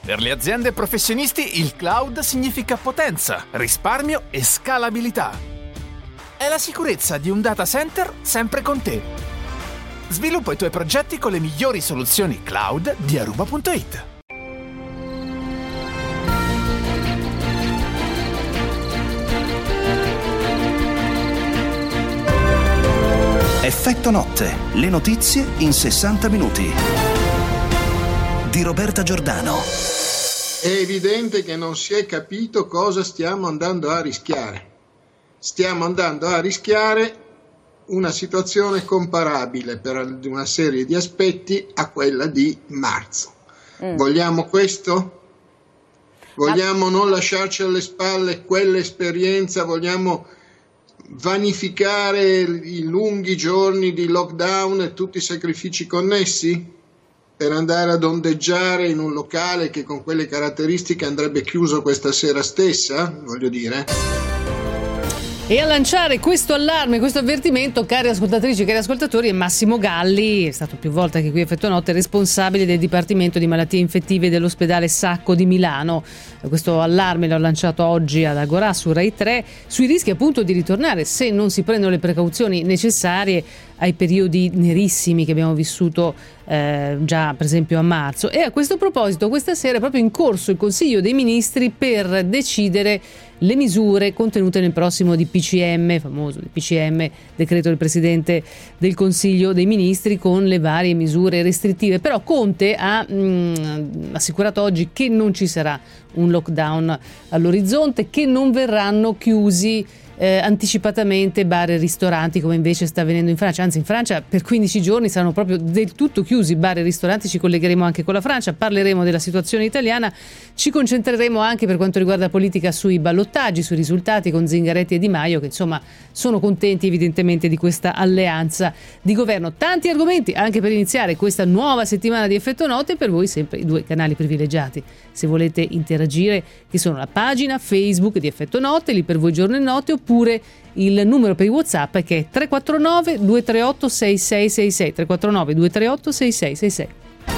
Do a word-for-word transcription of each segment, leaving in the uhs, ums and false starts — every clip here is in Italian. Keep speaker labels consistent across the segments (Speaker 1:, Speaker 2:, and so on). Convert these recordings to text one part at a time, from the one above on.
Speaker 1: Per le aziende e professionisti il cloud significa potenza, risparmio e scalabilità. È la sicurezza di un data center sempre con te. Sviluppa i tuoi progetti con le migliori soluzioni cloud di Aruba punto it.
Speaker 2: Effetto notte, le notizie in sessanta minuti. Di Roberta Giordano.
Speaker 3: È evidente che non si è capito cosa stiamo andando a rischiare. Stiamo andando a rischiare una situazione comparabile per una serie di aspetti a quella di marzo. Mm. Vogliamo questo? Vogliamo Ma... non lasciarci alle spalle quell'esperienza? Vogliamo vanificare i lunghi giorni di lockdown e tutti i sacrifici connessi per andare ad ondeggiare in un locale che con quelle caratteristiche andrebbe chiuso questa sera stessa? Voglio dire.
Speaker 4: E a lanciare questo allarme, questo avvertimento, cari ascoltatrici e cari ascoltatori, è Massimo Galli, è stato più volte anche qui a Effetto Notte, responsabile del Dipartimento di Malattie Infettive dell'ospedale Sacco di Milano. Questo allarme l'ho lanciato oggi ad Agorà su Rai tre sui rischi appunto di ritornare, se non si prendono le precauzioni necessarie, ai periodi nerissimi che abbiamo vissuto eh, già per esempio a marzo. E a questo proposito questa sera è proprio in corso il Consiglio dei Ministri per decidere le misure contenute nel prossimo D P C M, famoso D P C M, decreto del Presidente del Consiglio dei Ministri, con le varie misure restrittive. Però Conte ha mh, assicurato oggi che non ci sarà un lockdown all'orizzonte, che non verranno chiusi Eh, anticipatamente bar e ristoranti come invece sta avvenendo in Francia. Anzi, in Francia per quindici giorni saranno proprio del tutto chiusi bar e ristoranti. Ci collegheremo anche con la Francia, parleremo della situazione italiana, ci concentreremo anche per quanto riguarda la politica sui ballottaggi, sui risultati con Zingaretti e Di Maio, che insomma sono contenti evidentemente di questa alleanza di governo. Tanti argomenti anche per iniziare questa nuova settimana di Effetto Notte, per voi sempre i due canali privilegiati se volete interagire, che sono la pagina Facebook di Effetto Notte, lì per voi giorno e notte, oppure il numero per i WhatsApp che è tre quattro nove due tre otto sei sei sei sei, tre quattro nove due tre otto sei sei sei sei.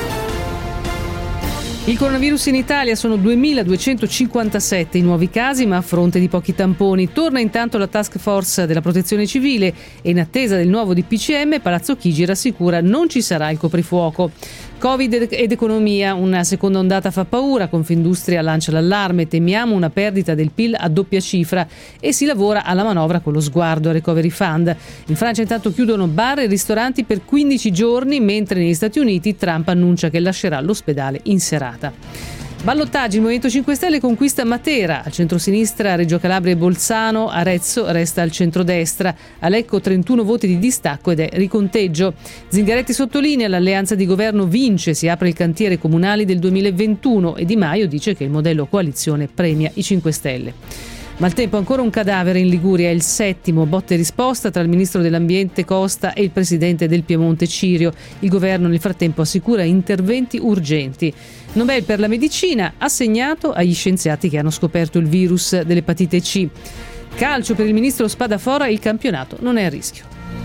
Speaker 4: Il coronavirus in Italia sono duemiladuecentocinquantasette i nuovi casi, ma a fronte di pochi tamponi. Torna intanto la task force della Protezione Civile e in attesa del nuovo D P C M Palazzo Chigi rassicura non ci sarà il coprifuoco. Covid ed economia, una seconda ondata fa paura, Confindustria lancia l'allarme, temiamo una perdita del P I L a doppia cifra e si lavora alla manovra con lo sguardo al Recovery Fund. In Francia intanto chiudono bar e ristoranti per quindici giorni, mentre negli Stati Uniti Trump annuncia che lascerà l'ospedale in serata. Ballottaggi, il Movimento cinque Stelle conquista Matera, al centrosinistra Reggio Calabria e Bolzano, Arezzo resta al centrodestra, a Lecco trentuno voti di distacco ed è riconteggio. Zingaretti sottolinea l'alleanza di governo vince, si apre il cantiere comunali del duemilaventuno e Di Maio dice che il modello coalizione premia i cinque Stelle. Maltempo, ancora un cadavere in Liguria, è il settimo, botte e risposta tra il ministro dell'ambiente Costa e il presidente del Piemonte Cirio. Il governo nel frattempo assicura interventi urgenti. Nobel per la medicina assegnato agli scienziati che hanno scoperto il virus dell'epatite C. Calcio, per il ministro Spadafora il campionato non è a rischio.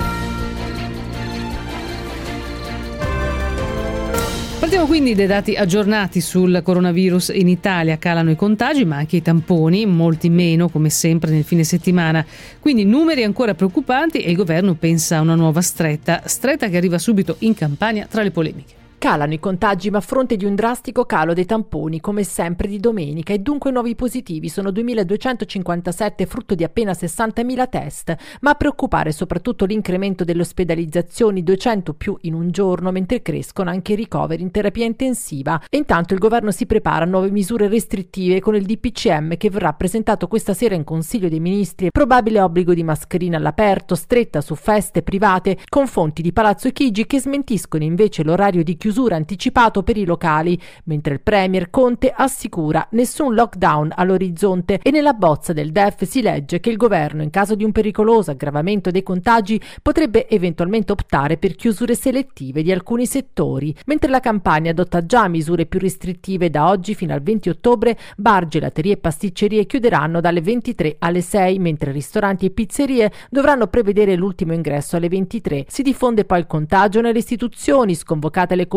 Speaker 4: Partiamo quindi dai dati aggiornati sul coronavirus in Italia. Calano i contagi ma anche i tamponi, molti meno come sempre nel fine settimana, quindi numeri ancora preoccupanti e il governo pensa a una nuova stretta, stretta che arriva subito in Campania tra le polemiche.
Speaker 5: Calano i contagi ma a fronte di un drastico calo dei tamponi come sempre di domenica e dunque nuovi positivi sono duemiladuecentocinquantasette, frutto di appena sessantamila test, ma a preoccupare soprattutto l'incremento delle ospedalizzazioni, duecento più in un giorno, mentre crescono anche i ricoveri in terapia intensiva. E intanto il governo si prepara a nuove misure restrittive con il D P C M che verrà presentato questa sera in Consiglio dei Ministri, probabile obbligo di mascherina all'aperto, stretta su feste private, con fonti di Palazzo Chigi che smentiscono invece l'orario di chiusura anticipato per i locali, mentre il premier Conte assicura nessun lockdown all'orizzonte e nella bozza del D E F si legge che il governo in caso di un pericoloso aggravamento dei contagi potrebbe eventualmente optare per chiusure selettive di alcuni settori, mentre la Campania adotta già misure più restrittive. Da oggi fino al venti ottobre bar, gelaterie e pasticcerie chiuderanno dalle ventitré alle sei, mentre ristoranti e pizzerie dovranno prevedere l'ultimo ingresso alle ventitré. Si diffonde poi il contagio nelle istituzioni, sconvocate le commissioni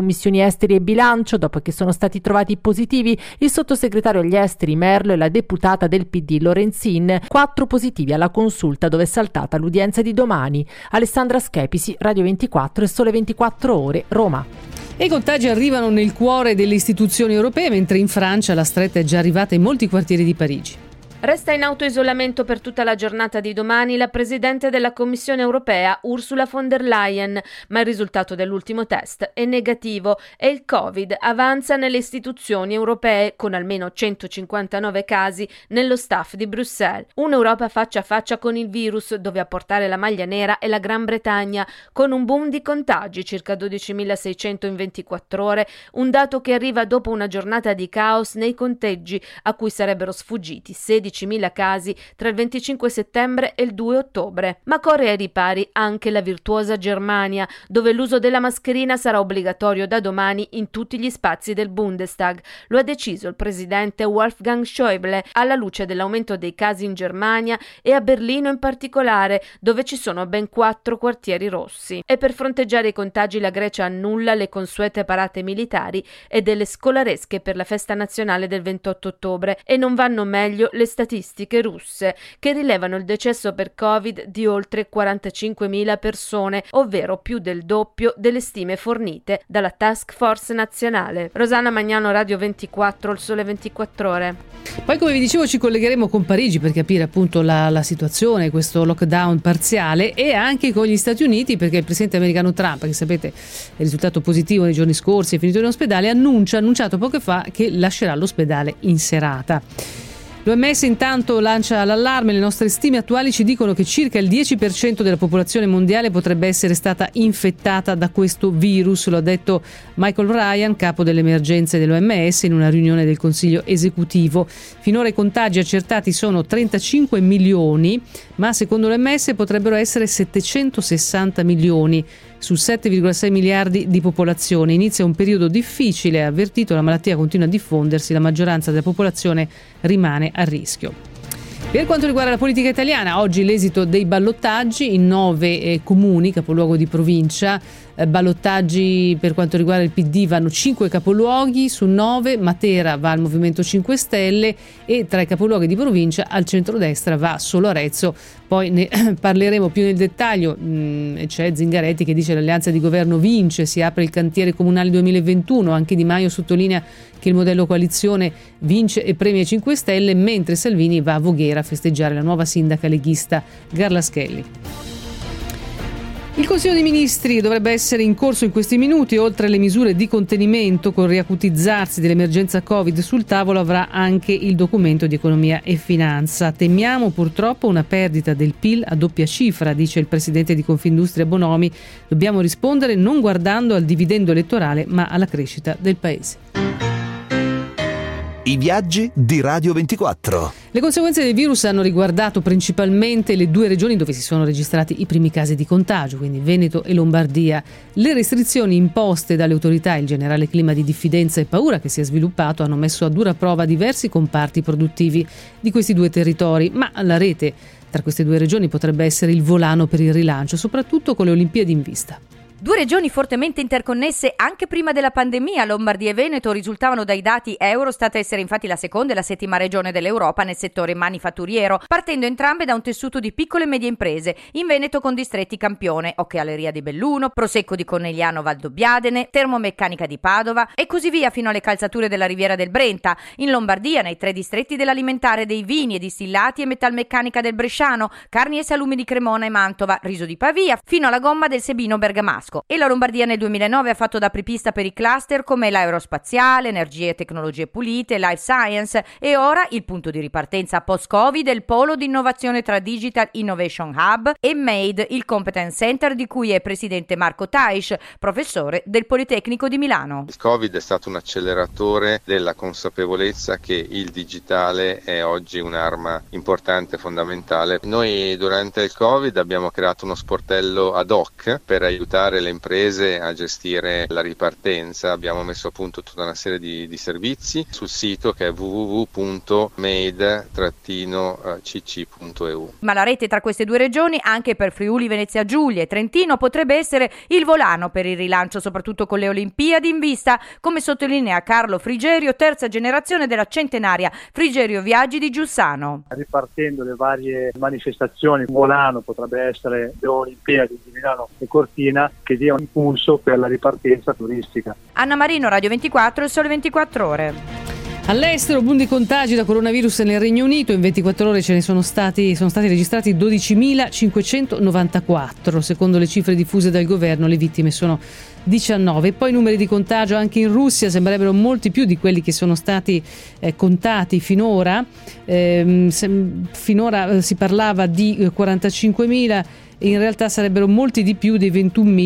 Speaker 5: commissioni esteri e bilancio dopo che sono stati trovati positivi il sottosegretario agli esteri Merlo e la deputata del P D Lorenzin, quattro positivi alla consulta dove è saltata l'udienza di domani. Alessandra Schepisi, Radio ventiquattro e Sole ventiquattro Ore, Roma.
Speaker 4: E i contagi arrivano nel cuore delle istituzioni europee, mentre in Francia la stretta è già arrivata in molti quartieri di Parigi.
Speaker 6: Resta in autoisolamento per tutta la giornata di domani la Presidente della Commissione europea Ursula von der Leyen, ma il risultato dell'ultimo test è negativo e il Covid avanza nelle istituzioni europee con almeno centocinquantanove casi nello staff di Bruxelles. Un'Europa faccia a faccia con il virus, dove a portare la maglia nera è la Gran Bretagna, con un boom di contagi, circa dodicimilaseicento in ventiquattro ore, un dato che arriva dopo una giornata di caos nei conteggi a cui sarebbero sfuggiti sedicimila casi tra il venticinque settembre e il due ottobre. Ma corre ai ripari anche la virtuosa Germania, dove l'uso della mascherina sarà obbligatorio da domani in tutti gli spazi del Bundestag. Lo ha deciso il presidente Wolfgang Schäuble alla luce dell'aumento dei casi in Germania e a Berlino in particolare, dove ci sono ben quattro quartieri rossi. E per fronteggiare i contagi la Grecia annulla le consuete parate militari e delle scolaresche per la festa nazionale del ventotto ottobre e non vanno meglio le statistiche russe, che rilevano il decesso per Covid di oltre quarantacinquemila persone, ovvero più del doppio delle stime fornite dalla Task Force nazionale. Rosanna Magnano, Radio ventiquattro, il Sole ventiquattro Ore.
Speaker 4: Poi, come vi dicevo, ci collegheremo con Parigi per capire appunto la, la situazione, questo lockdown parziale, e anche con gli Stati Uniti, perché il presidente americano Trump, che sapete è risultato positivo nei giorni scorsi, è finito in ospedale, annuncia, ha annunciato poco fa che lascerà l'ospedale in serata. L'O M S intanto lancia l'allarme. Le nostre stime attuali ci dicono che circa il dieci per cento della popolazione mondiale potrebbe essere stata infettata da questo virus, lo ha detto Michael Ryan, capo delle emergenze dell'O M S, in una riunione del Consiglio esecutivo. Finora i contagi accertati sono trentacinque milioni, ma secondo l'O M S potrebbero essere settecentosessanta milioni su sette virgola sei miliardi di popolazione. Inizia un periodo difficile, ha avvertito, la malattia continua a diffondersi, la maggioranza della popolazione rimane a rischio. Per quanto riguarda la politica italiana, oggi l'esito dei ballottaggi in nove eh, comuni, capoluogo di provincia. Eh, ballottaggi per quanto riguarda il P D vanno cinque capoluoghi su nove, Matera va al Movimento cinque Stelle e tra i capoluoghi di provincia al centrodestra va solo Arezzo. Poi ne parleremo più nel dettaglio. Mm, c'è Zingaretti che dice che l'alleanza di governo vince, si apre il cantiere comunale duemilaventuno, anche Di Maio sottolinea che il modello coalizione vince e premia i cinque Stelle, mentre Salvini va a Voghera a festeggiare la nuova sindaca leghista Garlaschelli. Il Consiglio dei Ministri dovrebbe essere in corso in questi minuti. Oltre alle misure di contenimento, col riacutizzarsi dell'emergenza Covid sul tavolo avrà anche il documento di economia e finanza. Temiamo purtroppo una perdita del P I L a doppia cifra, dice il presidente di Confindustria Bonomi. Dobbiamo rispondere non guardando al dividendo elettorale, ma alla crescita del paese.
Speaker 2: I viaggi di Radio ventiquattro.
Speaker 4: Le conseguenze del virus hanno riguardato principalmente le due regioni dove si sono registrati i primi casi di contagio, quindi Veneto e Lombardia. Le restrizioni imposte dalle autorità e il generale clima di diffidenza e paura che si è sviluppato hanno messo a dura prova diversi comparti produttivi di questi due territori, ma la rete tra queste due regioni potrebbe essere il volano per il rilancio, soprattutto con le Olimpiadi in vista.
Speaker 7: Due regioni fortemente interconnesse anche prima della pandemia, Lombardia e Veneto, risultavano dai dati Eurostat essere infatti la seconda e la settima regione dell'Europa nel settore manifatturiero, partendo entrambe da un tessuto di piccole e medie imprese. In Veneto con distretti campione, Occhialeria di Belluno, Prosecco di Conegliano Valdobbiadene, Termomeccanica di Padova e così via fino alle calzature della Riviera del Brenta. In Lombardia nei tre distretti dell'alimentare, dei vini e distillati e metalmeccanica del Bresciano, carni e salumi di Cremona e Mantova, riso di Pavia, fino alla gomma del Sebino bergamasco. E la Lombardia nel duemilanove ha fatto da apripista per i cluster come l'aerospaziale, energie e tecnologie pulite, life science e ora il punto di ripartenza post-Covid è il polo di innovazione tra Digital Innovation Hub e MADE, il Competence Center di cui è presidente Marco Taisch, professore del Politecnico di Milano.
Speaker 8: Il Covid è stato un acceleratore della consapevolezza che il digitale è oggi un'arma importante e fondamentale. Noi durante il Covid abbiamo creato uno sportello ad hoc per aiutare aiutare le imprese a gestire la ripartenza. Abbiamo messo a punto tutta una serie di, di servizi sul sito che è w w w punto made c c punto e u.
Speaker 7: Ma la rete tra queste due regioni, anche per Friuli, Venezia Giulia e Trentino, potrebbe essere il volano per il rilancio, soprattutto con le Olimpiadi in vista, come sottolinea Carlo Frigerio, terza generazione della centenaria Frigerio Viaggi di Giussano.
Speaker 9: Ripartendo le varie manifestazioni, un volano potrebbe essere le Olimpiadi di Milano e Cortina, che dia un impulso per la ripartenza turistica.
Speaker 7: Anna Marino, Radio ventiquattro, Il Sole ventiquattro Ore.
Speaker 4: All'estero, boom di contagi da coronavirus nel Regno Unito, in ventiquattro ore ce ne sono stati, sono stati registrati dodicimilacinquecentonovantaquattro, secondo le cifre diffuse dal governo le vittime sono diciannove. Poi numeri di contagio anche in Russia, sembrerebbero molti più di quelli che sono stati eh, contati finora, eh, sem- finora eh, si parlava di eh, quarantacinquemila, in realtà sarebbero molti di più dei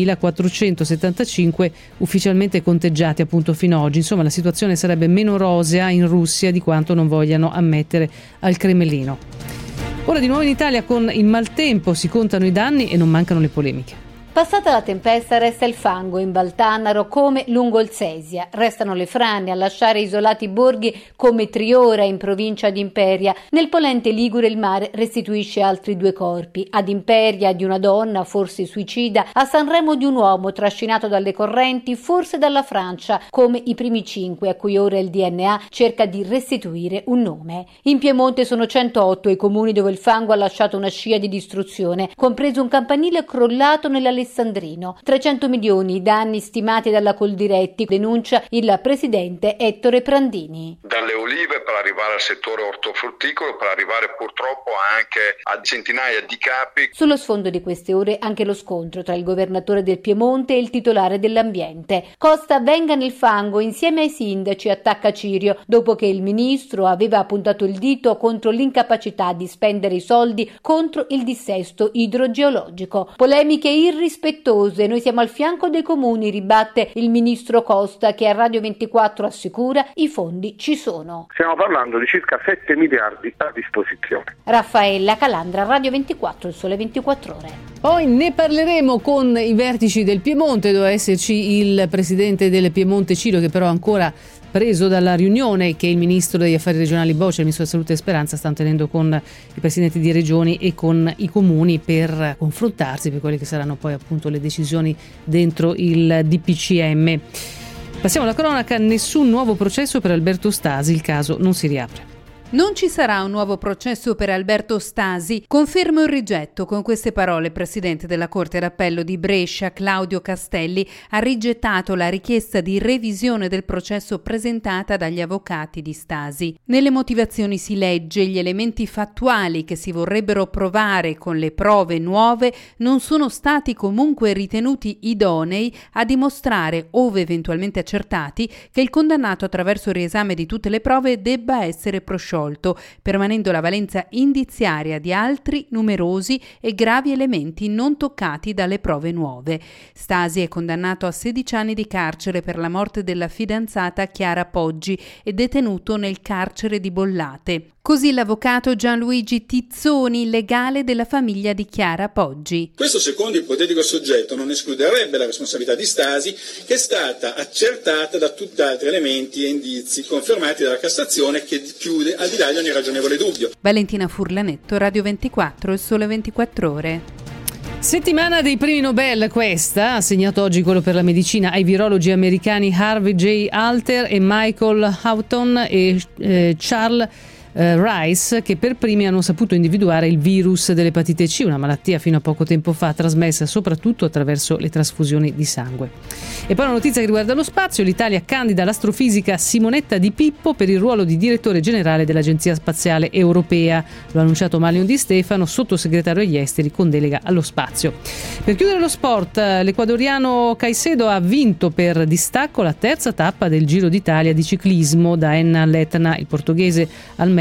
Speaker 4: ventunomilaquattrocentosettantacinque ufficialmente conteggiati appunto fino ad oggi. Insomma, la situazione sarebbe meno rosea in Russia di quanto non vogliano ammettere al Cremlino. Ora di nuovo in Italia con il maltempo si contano i danni e non mancano le polemiche.
Speaker 10: Passata la tempesta resta il fango in Valtannaro come lungo il Sesia. Restano le frane a lasciare isolati borghi come Triora in provincia di Imperia. Nel Polente Ligure il mare restituisce altri due corpi. Ad Imperia di una donna, forse suicida, a Sanremo di un uomo trascinato dalle correnti, forse dalla Francia, come i primi cinque a cui ora il D N A cerca di restituire un nome. In Piemonte sono centootto i comuni dove il fango ha lasciato una scia di distruzione, compreso un campanile crollato nella Alessandrino. trecento milioni i danni stimati dalla Coldiretti, denuncia il presidente Ettore Prandini.
Speaker 11: Dalle olive per arrivare al settore ortofrutticolo, per arrivare purtroppo anche a centinaia di capi.
Speaker 10: Sullo sfondo di queste ore anche lo scontro tra il governatore del Piemonte e il titolare dell'ambiente. Costa venga nel fango insieme ai sindaci, attacca Cirio, dopo che il ministro aveva puntato il dito contro l'incapacità di spendere i soldi contro il dissesto idrogeologico. Polemiche irrispettose. Noi siamo al fianco dei comuni, ribatte il ministro Costa, che a Radio ventiquattro assicura i fondi ci sono.
Speaker 11: Stiamo parlando di circa sette miliardi a disposizione.
Speaker 10: Raffaella Calandra, Radio ventiquattro, Il Sole ventiquattro Ore.
Speaker 4: Poi ne parleremo con i vertici del Piemonte, doveva esserci il presidente del Piemonte Cirio, che però ancora preso dalla riunione che il ministro degli affari regionali Boccia e il ministro della salute Speranza stanno tenendo con i presidenti di regioni e con i comuni per confrontarsi per quelle che saranno poi appunto le decisioni dentro il D P C M. Passiamo alla cronaca, nessun nuovo processo per Alberto Stasi, il caso non si riapre.
Speaker 12: Non ci sarà un nuovo processo per Alberto Stasi, conferma il rigetto. Con queste parole il presidente della Corte d'Appello di Brescia, Claudio Castelli, ha rigettato la richiesta di revisione del processo presentata dagli avvocati di Stasi. Nelle motivazioni si legge: gli elementi fattuali che si vorrebbero provare con le prove nuove non sono stati comunque ritenuti idonei a dimostrare, ove eventualmente accertati, che il condannato attraverso il riesame di tutte le prove debba essere prosciolto, permanendo la valenza indiziaria di altri numerosi e gravi elementi non toccati dalle prove nuove. Stasi è condannato a sedici anni di carcere per la morte della fidanzata Chiara Poggi e detenuto nel carcere di Bollate. Così l'avvocato Gianluigi Tizzoni, legale della famiglia di Chiara Poggi.
Speaker 13: Questo, secondo il ipotetico soggetto, non escluderebbe la responsabilità di Stasi, che è stata accertata da tutt'altri elementi e indizi confermati dalla Cassazione, che chiude al di là di ogni ragionevole dubbio.
Speaker 12: Valentina Furlanetto, Radio ventiquattro, Il Sole ventiquattro Ore.
Speaker 4: Settimana dei premi Nobel questa, assegnato oggi quello per la medicina ai virologi americani Harvey J. Alter e Michael Houghton e eh, Charles Uh, Rice, che per primi hanno saputo individuare il virus dell'epatite C, una malattia fino a poco tempo fa trasmessa soprattutto attraverso le trasfusioni di sangue. E poi una notizia che riguarda lo spazio: l'Italia candida l'astrofisica Simonetta Di Pippo per il ruolo di direttore generale dell'Agenzia Spaziale Europea. Lo ha annunciato Marion Di Stefano, sottosegretario agli esteri con delega allo spazio. Per chiudere lo sport, l'ecuadoriano Caicedo ha vinto per distacco la terza tappa del Giro d'Italia di ciclismo da Enna all'Etna. Il portoghese al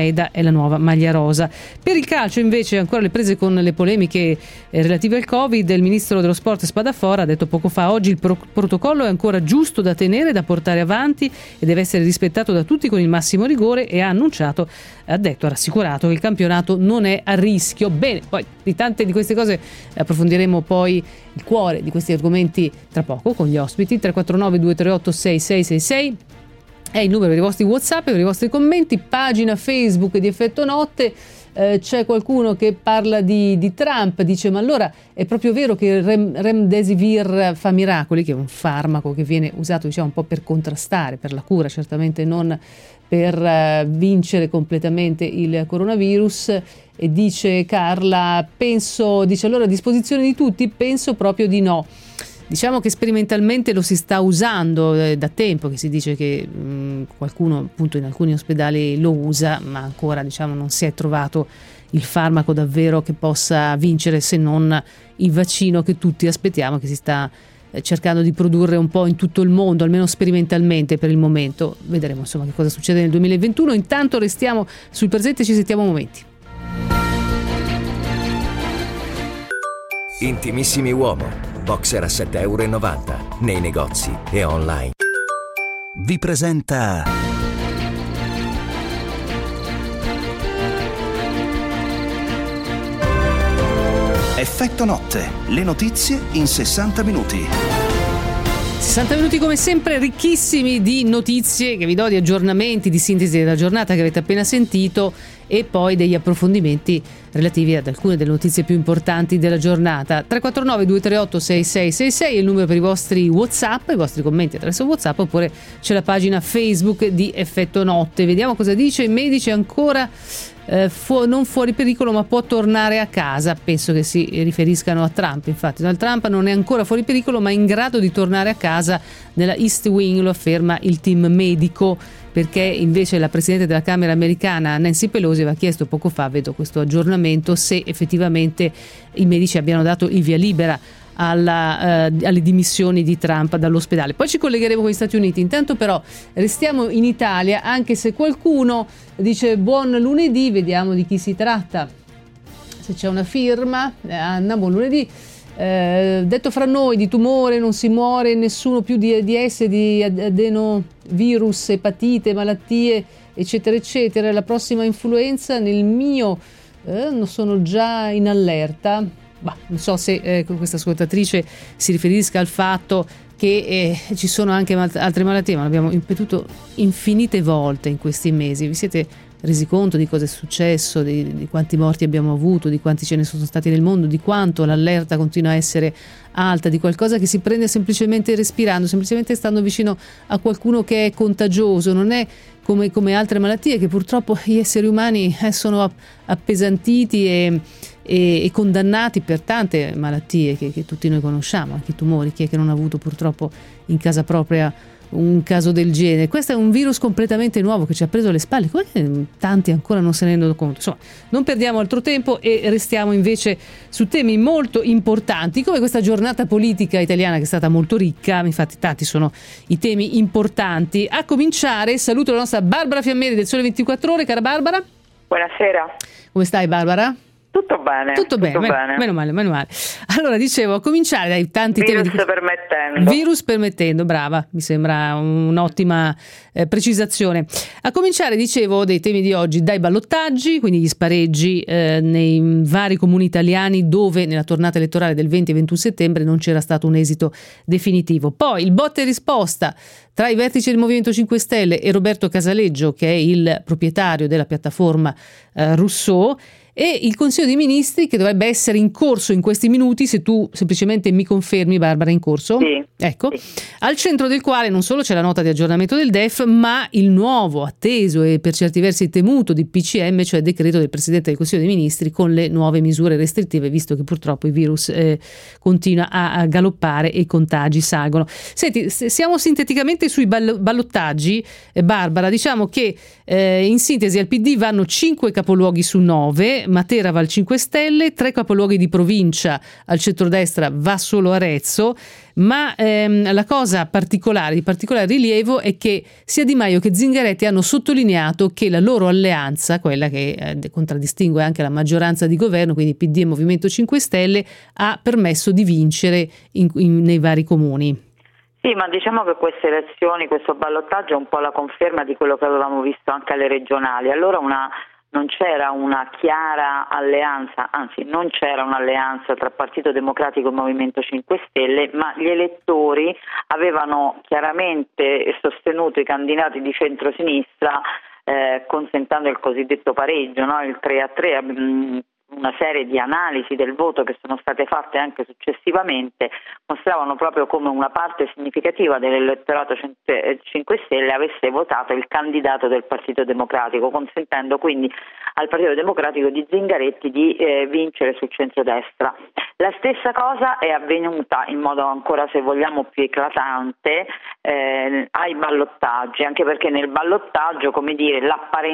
Speaker 4: Almeida è la nuova maglia rosa. Per il calcio invece ancora le prese con le polemiche eh, relative al Covid. Il ministro dello sport Spadafora ha detto poco fa: oggi il pro- protocollo è ancora giusto da tenere, da portare avanti e deve essere rispettato da tutti con il massimo rigore, e ha annunciato, ha detto, ha rassicurato che il campionato non è a rischio. Bene, poi di tante di queste cose approfondiremo poi il cuore di questi argomenti tra poco con gli ospiti. Tre quattro nove due tre otto sei sei sei sei è il numero per i vostri WhatsApp e per i vostri commenti. Pagina Facebook di Effetto Notte. Eh, c'è qualcuno che parla di, di Trump, dice: ma allora è proprio vero che il Rem, Remdesivir fa miracoli, che è un farmaco che viene usato, diciamo, un po' per contrastare, per la cura, certamente non per uh, vincere completamente il coronavirus. E dice Carla: penso, dice allora a disposizione di tutti? Penso proprio di no. Diciamo che sperimentalmente lo si sta usando eh, da tempo, che si dice che mh, qualcuno appunto in alcuni ospedali lo usa, ma ancora, diciamo, non si è trovato il farmaco davvero che possa vincere, se non il vaccino che tutti aspettiamo, che si sta eh, cercando di produrre un po' in tutto il mondo, almeno sperimentalmente per il momento. Vedremo insomma che cosa succede nel duemilaventuno. Intanto restiamo sul presente e ci sentiamo a momenti.
Speaker 14: Intimissimi Uomo, boxer a sette virgola novanta euro nei negozi e online.
Speaker 2: Vi presenta Effetto Notte, le notizie in sessanta minuti.
Speaker 4: sessanta minuti come sempre ricchissimi di notizie che vi do, di aggiornamenti, di sintesi della giornata che avete appena sentito, e poi degli approfondimenti relativi ad alcune delle notizie più importanti della giornata. Tre quattro nove due tre otto sei sei sei sei è il numero per i vostri WhatsApp, i vostri commenti attraverso WhatsApp, oppure c'è la pagina Facebook di Effetto Notte. Vediamo cosa dice. I medici ancora eh, fu- non fuori pericolo, ma può tornare a casa. Penso che si riferiscano a Trump. Infatti Donald Trump non è ancora fuori pericolo, ma è in grado di tornare a casa nella East Wing, lo afferma il team medico, perché invece la Presidente della Camera americana Nancy Pelosi aveva chiesto poco fa, vedo questo aggiornamento, se effettivamente i medici abbiano dato il via libera alla, uh, alle dimissioni di Trump dall'ospedale. Poi ci collegheremo con gli Stati Uniti. Intanto però restiamo in Italia, anche se qualcuno dice buon lunedì. Vediamo di chi si tratta, se c'è una firma. Anna, buon lunedì. Eh, detto fra noi, di tumore non si muore nessuno più, di A D S, di adenovirus, epatite, malattie eccetera eccetera. La prossima influenza nel mio eh, sono già in allerta. Bah, non so se eh, questa ascoltatrice si riferisca al fatto che eh, ci sono anche altre malattie, ma l'abbiamo ripetuto infinite volte in questi mesi. Vi siete resi conto di cosa è successo, di, di quanti morti abbiamo avuto, di quanti ce ne sono stati nel mondo, di quanto l'allerta continua a essere alta, di qualcosa che si prende semplicemente respirando, semplicemente stando vicino a qualcuno che è contagioso. Non è come, come altre malattie che purtroppo gli esseri umani eh, sono appesantiti e, e, e condannati per tante malattie che, che tutti noi conosciamo, anche i tumori. Chi è che non ha avuto purtroppo in casa propria un caso del genere? Questo è un virus completamente nuovo che ci ha preso alle spalle, come tanti ancora non se ne rendono conto. Insomma, non perdiamo altro tempo e restiamo invece su temi molto importanti, come questa giornata politica italiana che è stata molto ricca. Infatti tanti sono i temi importanti. A cominciare, saluto la nostra Barbara Fiammeri del Sole ventiquattro Ore. Cara Barbara.
Speaker 15: Buonasera.
Speaker 4: Come stai, Barbara?
Speaker 15: Tutto bene.
Speaker 4: Tutto, tutto bene, meno, bene, meno male, meno male. Allora, dicevo, a cominciare dai tanti
Speaker 15: virus
Speaker 4: temi. Virus
Speaker 15: permettendo.
Speaker 4: Virus permettendo, brava, mi sembra un'ottima eh, precisazione. A cominciare, dicevo, dei temi di oggi, dai ballottaggi, quindi gli spareggi eh, nei vari comuni italiani dove nella tornata elettorale del venti e ventuno settembre non c'era stato un esito definitivo. Poi il botta e risposta tra i vertici del Movimento cinque Stelle e Roberto Casaleggio, che è il proprietario della piattaforma eh, Rousseau, e il Consiglio dei Ministri che dovrebbe essere in corso in questi minuti, se tu semplicemente mi confermi, Barbara, in corso?
Speaker 15: Sì.
Speaker 4: Ecco,
Speaker 15: sì.
Speaker 4: Al centro del quale non solo c'è la nota di aggiornamento del D E F, ma il nuovo, atteso e per certi versi temuto di P C M, cioè decreto del Presidente del Consiglio dei Ministri con le nuove misure restrittive, visto che purtroppo il virus eh, continua a, a galoppare e i contagi salgono. Senti, siamo sinteticamente sui ballottaggi, eh, Barbara, diciamo che eh, in sintesi al P D vanno cinque capoluoghi su nove, regione, Matera va al cinque Stelle, tre capoluoghi di provincia al centrodestra va solo Arezzo, ma ehm, la cosa particolare, di particolare rilievo è che sia Di Maio che Zingaretti hanno sottolineato che la loro alleanza, quella che eh, contraddistingue anche la maggioranza di governo, quindi P D e Movimento cinque Stelle, ha permesso di vincere in, in, nei vari comuni.
Speaker 15: Sì, ma diciamo che queste elezioni, questo ballottaggio è un po' la conferma di quello che avevamo visto anche alle regionali. Allora una, non c'era una chiara alleanza, anzi non c'era un'alleanza tra Partito Democratico e Movimento cinque Stelle, ma gli elettori avevano chiaramente sostenuto i candidati di centrosinistra eh, consentendo il cosiddetto pareggio, no? Il tre a tre. Mh, una serie di analisi del voto che sono state fatte anche successivamente mostravano proprio come una parte significativa dell'elettorato cinque Stelle avesse votato il candidato del Partito Democratico, consentendo quindi al Partito Democratico di Zingaretti di eh, vincere sul centrodestra. La stessa cosa è avvenuta in modo ancora, se vogliamo, più eclatante eh, ai ballottaggi, anche perché nel ballottaggio, come dire,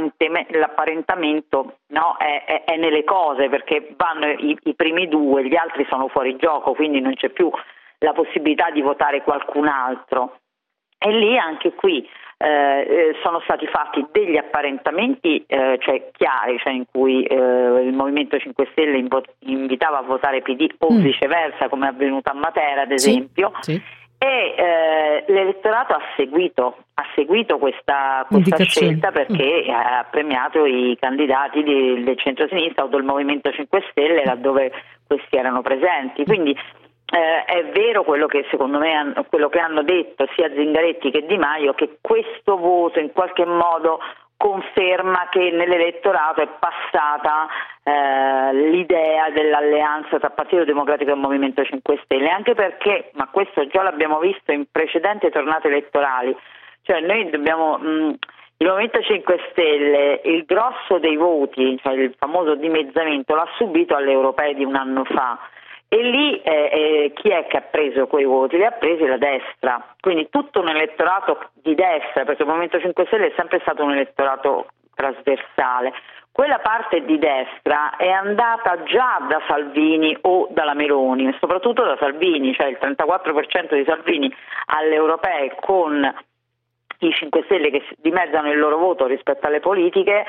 Speaker 15: l'apparentamento no, è, è, è nelle cose, perché vanno i, i primi due, gli altri sono fuori gioco, quindi non c'è più la possibilità di votare qualcun altro. E lì anche qui eh, sono stati fatti degli apparentamenti eh, cioè chiari, cioè in cui eh, il Movimento cinque Stelle invitava a votare P D o mm. viceversa, come è avvenuto a Matera ad esempio. Sì, sì. E eh, l'elettorato ha seguito, ha seguito questa, questa scelta perché mm. ha premiato i candidati di, del centro-sinistra o del Movimento cinque Stelle laddove questi erano presenti. Quindi eh, è vero quello che secondo me hanno, quello che hanno detto sia Zingaretti che Di Maio, che questo voto in qualche modo conferma che nell'elettorato è passata eh, l'idea dell'alleanza tra Partito Democratico e Movimento cinque Stelle, anche perché, ma questo già l'abbiamo visto in precedenti tornate elettorali, cioè noi dobbiamo mh, il Movimento cinque Stelle il grosso dei voti, cioè il famoso dimezzamento, l'ha subito alle europee di un anno fa. E lì eh, eh, chi è che ha preso quei voti? Li ha presi la destra, quindi tutto un elettorato di destra, perché il Movimento cinque Stelle è sempre stato un elettorato trasversale. Quella parte di destra è andata già da Salvini o dalla Meloni, soprattutto da Salvini, cioè il trentaquattro per cento di Salvini alle europee con i cinque Stelle che dimezzano il loro voto rispetto alle politiche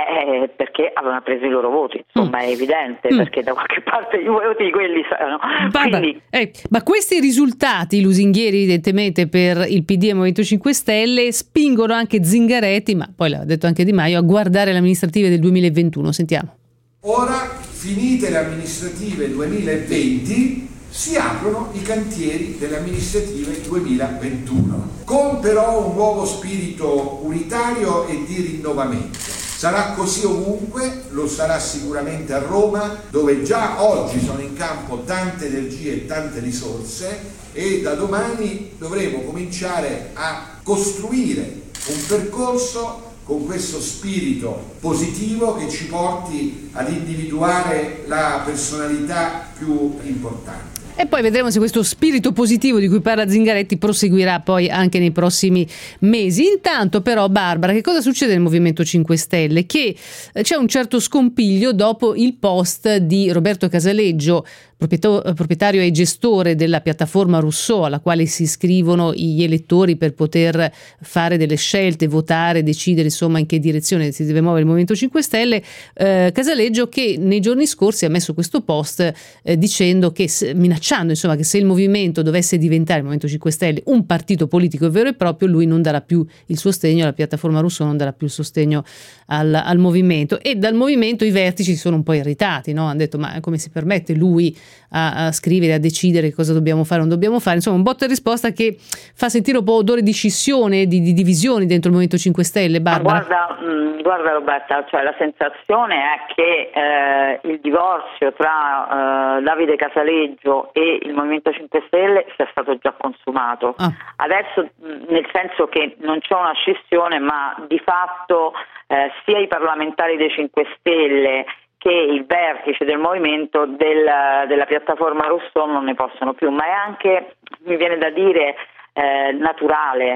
Speaker 15: è perché avevano preso i loro voti, insomma mm. è evidente mm. perché da qualche parte i voti quelli sono. Quindi...
Speaker 4: Eh, ma questi risultati lusinghieri evidentemente per il P D e il Movimento cinque Stelle spingono anche Zingaretti, ma poi l'ha detto anche Di Maio, a guardare le amministrative del duemilaventuno. Sentiamo.
Speaker 16: Ora, finite le amministrative duemilaventi, si aprono i cantieri delle amministrative duemilaventuno, con però un nuovo spirito unitario e di rinnovamento. Sarà così ovunque, lo sarà sicuramente a Roma, dove già oggi sono in campo tante energie e tante risorse, e da domani dovremo cominciare a costruire un percorso con questo spirito positivo che ci porti ad individuare la personalità più importante.
Speaker 4: E poi vedremo se questo spirito positivo di cui parla Zingaretti proseguirà poi anche nei prossimi mesi. Intanto però, Barbara, che cosa succede nel Movimento cinque Stelle? Che c'è un certo scompiglio dopo il post di Roberto Casaleggio, proprietario e gestore della piattaforma Rousseau, alla quale si iscrivono gli elettori per poter fare delle scelte, votare, decidere insomma in che direzione si deve muovere il Movimento cinque Stelle. Eh, Casaleggio che nei giorni scorsi ha messo questo post eh, dicendo che, minacciando insomma che se il movimento dovesse diventare, il Movimento cinque Stelle, un partito politico vero e proprio, lui non darà più il sostegno, la piattaforma Rousseau non darà più il sostegno al, al movimento. E dal movimento i vertici si sono un po' irritati, no? Hanno detto: ma come si permette lui A, a scrivere, a decidere cosa dobbiamo fare o non dobbiamo fare? Insomma, un botto e risposta che fa sentire un po' odore di scissione, di, di divisioni dentro il Movimento cinque Stelle. Barbara?
Speaker 15: Guarda, mh, guarda Roberta, cioè la sensazione è che eh, il divorzio tra eh, Davide Casaleggio e il Movimento cinque Stelle sia stato già consumato. Ah. Adesso, mh, nel senso che non c'è una scissione, ma di fatto eh, sia i parlamentari dei cinque Stelle che il vertice del movimento del, della piattaforma Rousseau non ne possono più, ma è anche, mi viene da dire, eh, naturale,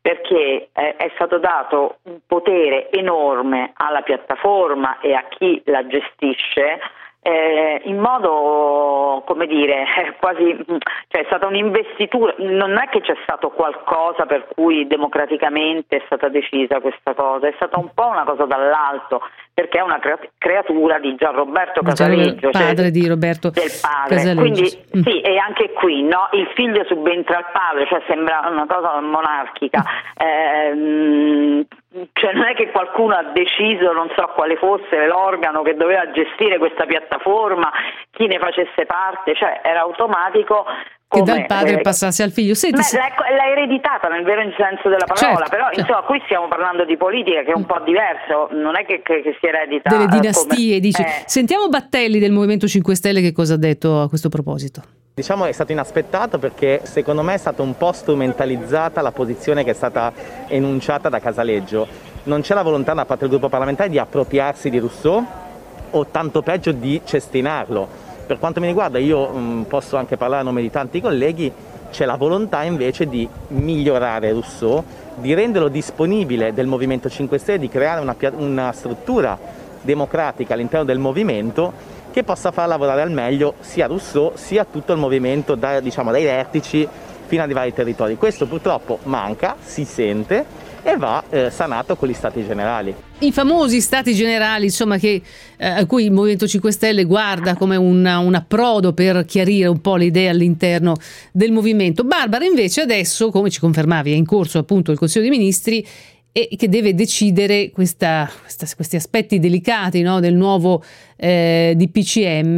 Speaker 15: perché eh, è stato dato un potere enorme alla piattaforma e a chi la gestisce, eh, in modo, come dire, quasi, cioè è stata un'investitura, non è che c'è stato qualcosa per cui democraticamente è stata decisa questa cosa, è stata un po' una cosa dall'alto, perché è una creatura di Gianroberto Casaleggio,
Speaker 4: padre
Speaker 15: cioè
Speaker 4: di Roberto
Speaker 15: del padre.
Speaker 4: Casaleggio.
Speaker 15: Quindi
Speaker 4: mm.
Speaker 15: sì, e anche qui no, il figlio subentra al padre, cioè sembra una cosa monarchica. Eh, cioè non è che qualcuno ha deciso, non so quale fosse l'organo che doveva gestire questa piattaforma, chi ne facesse parte, cioè era automatico
Speaker 4: che
Speaker 15: come,
Speaker 4: dal padre
Speaker 15: eh,
Speaker 4: passasse al figlio. Senti,
Speaker 15: se... l'ha, l'ha ereditata nel vero senso della parola,
Speaker 4: certo,
Speaker 15: però
Speaker 4: certo.
Speaker 15: insomma qui stiamo parlando di politica che è un po' diverso, non è che, che, che si eredita
Speaker 4: delle dinastie,
Speaker 15: come...
Speaker 4: dici.
Speaker 15: Eh.
Speaker 4: Sentiamo Battelli del Movimento cinque Stelle che cosa ha detto a questo proposito.
Speaker 17: Diciamo è stato inaspettato perché secondo me è stata un po' strumentalizzata la posizione che è stata enunciata da Casaleggio. Non c'è la volontà da parte del gruppo parlamentare di appropriarsi di Rousseau o tanto peggio di cestinarlo. Per quanto mi riguarda io mh, posso anche parlare a nome di tanti colleghi, c'è la volontà invece di migliorare Rousseau, di renderlo disponibile del Movimento cinque Stelle, di creare una, una struttura democratica all'interno del movimento che possa far lavorare al meglio sia Rousseau sia tutto il movimento da, diciamo, dai vertici fino ad arrivare ai territori. Questo purtroppo manca, si sente e va eh, sanato con gli stati generali.
Speaker 4: I famosi stati generali, insomma, che, eh, a cui il Movimento cinque Stelle guarda come una, un approdo per chiarire un po' le idee all'interno del movimento. Barbara, invece, adesso, come ci confermavi, è in corso appunto il Consiglio dei Ministri e che deve decidere questa, questa, questi aspetti delicati, no, del nuovo eh, D P C M,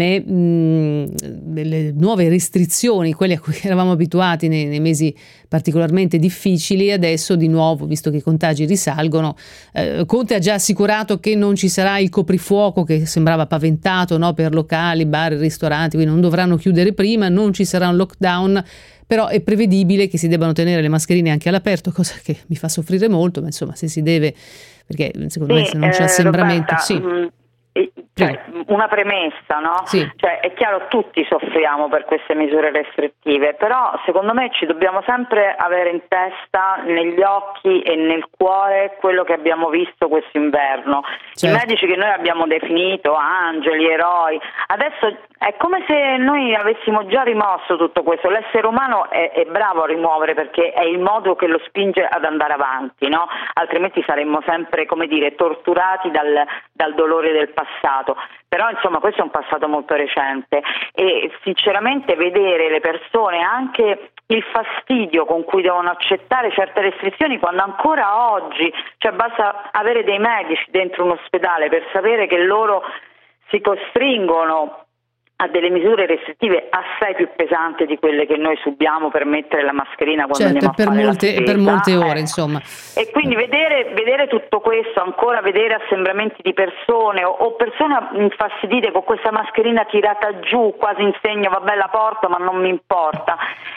Speaker 4: mh, delle nuove restrizioni, quelle a cui eravamo abituati nei, nei mesi particolarmente difficili. Adesso di nuovo, visto che i contagi risalgono, eh, Conte ha già assicurato che non ci sarà il coprifuoco che sembrava paventato, no, per locali, bar, ristoranti, quindi non dovranno chiudere prima, non ci sarà un lockdown. Però è prevedibile che si debbano tenere le mascherine anche all'aperto, cosa che mi fa soffrire molto, ma insomma se si deve, perché secondo sì, me se non c'è eh, assembramento...
Speaker 15: Roberta,
Speaker 4: sì.
Speaker 15: mh, cioè, una premessa, no?
Speaker 4: Sì.
Speaker 15: Cioè, è chiaro, tutti soffriamo per queste misure restrittive, però secondo me ci dobbiamo sempre avere in testa, negli occhi e nel cuore quello che abbiamo visto quest'inverno. Certo. I medici che noi abbiamo definito angeli, eroi, adesso è come se noi avessimo già rimosso tutto questo. L'essere umano è, è bravo a rimuovere perché è il modo che lo spinge ad andare avanti, no? Altrimenti saremmo sempre, come dire, torturati dal, dal dolore del passato. Però insomma questo è un passato molto recente e sinceramente vedere le persone, anche il fastidio con cui devono accettare certe restrizioni, quando ancora oggi, cioè basta avere dei medici dentro un ospedale per sapere che loro si costringono a delle misure restrittive assai più pesanti di quelle che noi subiamo per mettere la mascherina quando
Speaker 4: certo,
Speaker 15: andiamo a
Speaker 4: per
Speaker 15: fare
Speaker 4: molte,
Speaker 15: la spesa.
Speaker 4: per molte ore,
Speaker 15: eh.
Speaker 4: insomma.
Speaker 15: E quindi vedere, vedere tutto questo, ancora vedere assembramenti di persone o, o persone infastidite con questa mascherina tirata giù, quasi in segno vabbè la porto ma non mi importa,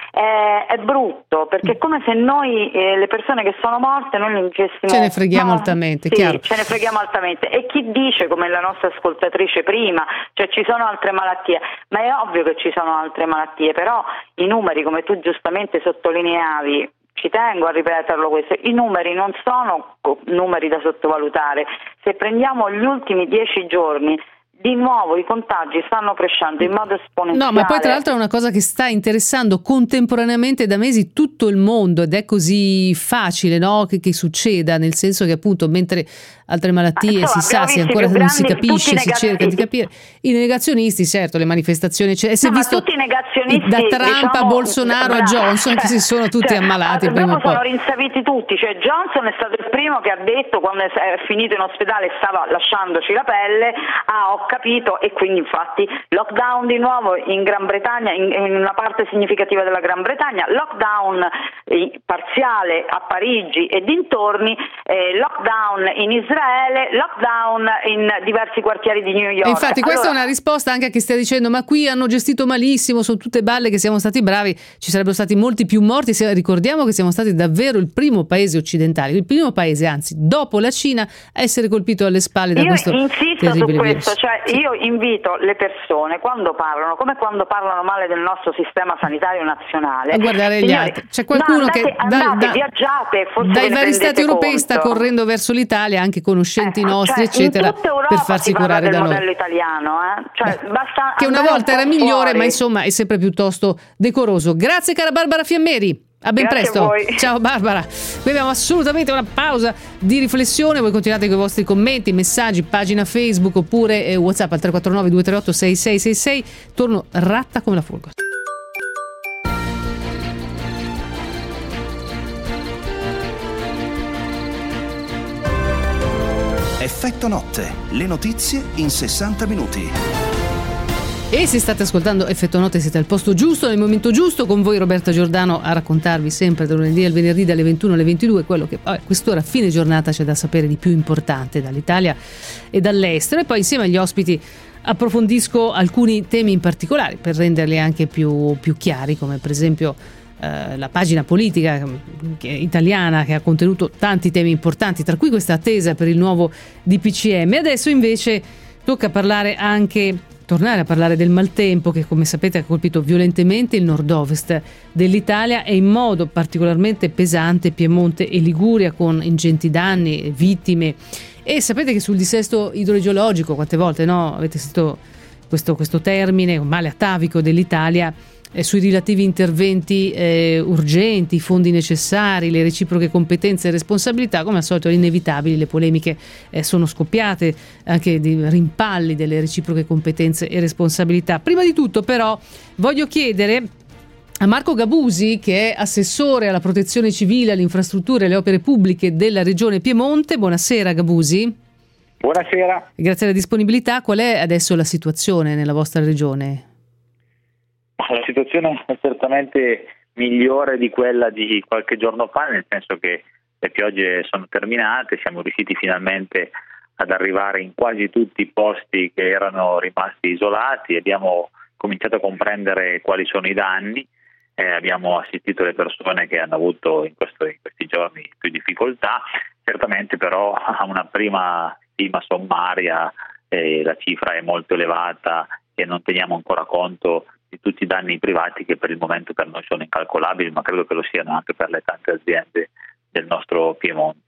Speaker 15: è, è brutto, perché è come se noi eh, le persone che sono morte noi le dicessimo
Speaker 4: ce ne freghiamo
Speaker 15: no,
Speaker 4: altamente,
Speaker 15: sì,
Speaker 4: chiaro.
Speaker 15: ce ne freghiamo altamente. E chi dice, come la nostra ascoltatrice prima, cioè ci sono altre malattie, ma è ovvio che ci sono altre malattie, però i numeri, come tu giustamente sottolineavi, ci tengo a ripeterlo questo, i numeri non sono numeri da sottovalutare. Se prendiamo gli ultimi dieci giorni, di nuovo i contagi stanno crescendo in modo esponenziale.
Speaker 4: No, ma poi tra l'altro è una cosa che sta interessando contemporaneamente da mesi tutto il mondo ed è così facile, no, che, che succeda, nel senso che appunto mentre altre malattie insomma, si sa, si ancora non si capisce, si cerca di capire. I negazionisti, certo, le manifestazioni, cioè, si è
Speaker 15: no,
Speaker 4: visto
Speaker 15: tutti i negazionisti,
Speaker 4: da Trump
Speaker 15: diciamo,
Speaker 4: a Bolsonaro a Johnson che si sono tutti
Speaker 15: cioè,
Speaker 4: ammalati
Speaker 15: dopo
Speaker 4: prima o poi.
Speaker 15: Sono rinsaviti tutti, cioè Johnson è stato il primo che ha detto quando è finito in ospedale stava lasciandoci la pelle, ah ho capito, e quindi infatti lockdown di nuovo in Gran Bretagna, in, in una parte significativa della Gran Bretagna, lockdown eh, parziale a Parigi e dintorni, eh, lockdown in Israele Raffaele, lockdown in diversi quartieri di New York.
Speaker 4: E infatti questa
Speaker 15: allora,
Speaker 4: è una risposta anche a chi sta dicendo ma qui hanno gestito malissimo, sono tutte balle che siamo stati bravi, ci sarebbero stati molti più morti. Se ricordiamo che siamo stati davvero il primo paese occidentale, il primo paese anzi dopo la Cina a essere colpito alle spalle da
Speaker 15: io
Speaker 4: questo
Speaker 15: insisto su
Speaker 4: terribile
Speaker 15: questo,
Speaker 4: virus.
Speaker 15: cioè
Speaker 4: Sì.
Speaker 15: io invito le persone quando parlano, come quando parlano male del nostro sistema sanitario nazionale,
Speaker 4: A guardare gli
Speaker 15: signori,
Speaker 4: altri. C'è qualcuno
Speaker 15: no, andate,
Speaker 4: che da-
Speaker 15: andate,
Speaker 4: da-
Speaker 15: viaggiate, forse ve
Speaker 4: dai
Speaker 15: ne
Speaker 4: vari stati
Speaker 15: rendete
Speaker 4: europei
Speaker 15: conto.
Speaker 4: sta correndo verso l'Italia, anche conoscenti
Speaker 15: Ecco,
Speaker 4: nostri
Speaker 15: cioè,
Speaker 4: eccetera,
Speaker 15: in tutta Europa
Speaker 4: per farsi
Speaker 15: si parla
Speaker 4: curare
Speaker 15: del
Speaker 4: da noi.
Speaker 15: modello italiano, eh? Cioè, basta
Speaker 4: Che una
Speaker 15: andare
Speaker 4: volta
Speaker 15: un
Speaker 4: era
Speaker 15: po'
Speaker 4: migliore,
Speaker 15: fuori.
Speaker 4: ma insomma è sempre piuttosto decoroso. Grazie cara Barbara Fiammeri. A ben
Speaker 15: Grazie
Speaker 4: presto.
Speaker 15: a voi.
Speaker 4: Ciao Barbara. Qui abbiamo assolutamente una pausa di riflessione. Voi continuate con i vostri commenti, messaggi, pagina Facebook oppure eh, WhatsApp al tre quattro nove due tre otto sei sei sei sei. Torno ratta come la fulgo.
Speaker 2: Effetto notte, le notizie in sessanta minuti.
Speaker 4: E se state ascoltando Effetto Notte siete al posto giusto, nel momento giusto, con voi Roberta Giordano a raccontarvi sempre da lunedì al venerdì dalle ventuno alle ventidue quello che a quest'ora a fine giornata c'è da sapere di più importante dall'Italia e dall'estero, e poi insieme agli ospiti approfondisco alcuni temi in particolare per renderli anche più, più chiari, come per esempio eh, la pagina politica che, italiana che ha contenuto tanti temi importanti, tra cui questa attesa per il nuovo D P C M. Adesso invece tocca parlare anche tornare a parlare del maltempo che, come sapete, ha colpito violentemente il nord-ovest dell'Italia e in modo particolarmente pesante Piemonte e Liguria, con ingenti danni, vittime. E sapete che sul dissesto idrogeologico, quante volte no, avete sentito questo, questo termine, un male atavico dell'Italia, eh, sui relativi interventi eh, urgenti, i fondi necessari, le reciproche competenze e responsabilità. Come al solito inevitabili le polemiche eh, sono scoppiate, anche di rimpalli delle reciproche competenze e responsabilità. Prima di tutto però voglio chiedere a Marco Gabusi, che è assessore alla protezione civile, alle infrastrutture e alle opere pubbliche della regione Piemonte. Buonasera Gabusi.
Speaker 18: Buonasera.
Speaker 4: Grazie alla disponibilità. Qual è adesso la situazione nella vostra regione?
Speaker 18: La situazione è certamente migliore di quella di qualche giorno fa, nel senso che le piogge sono terminate, siamo riusciti finalmente ad arrivare in quasi tutti i posti che erano rimasti isolati, abbiamo cominciato a comprendere quali sono i danni, eh, abbiamo assistito le persone che hanno avuto in, questo, in questi giorni più difficoltà. Certamente però a una prima stima sommaria eh, la cifra è molto elevata e non teniamo ancora conto di tutti i danni privati che per il momento per noi sono incalcolabili, ma credo che lo siano anche per le tante aziende del nostro Piemonte.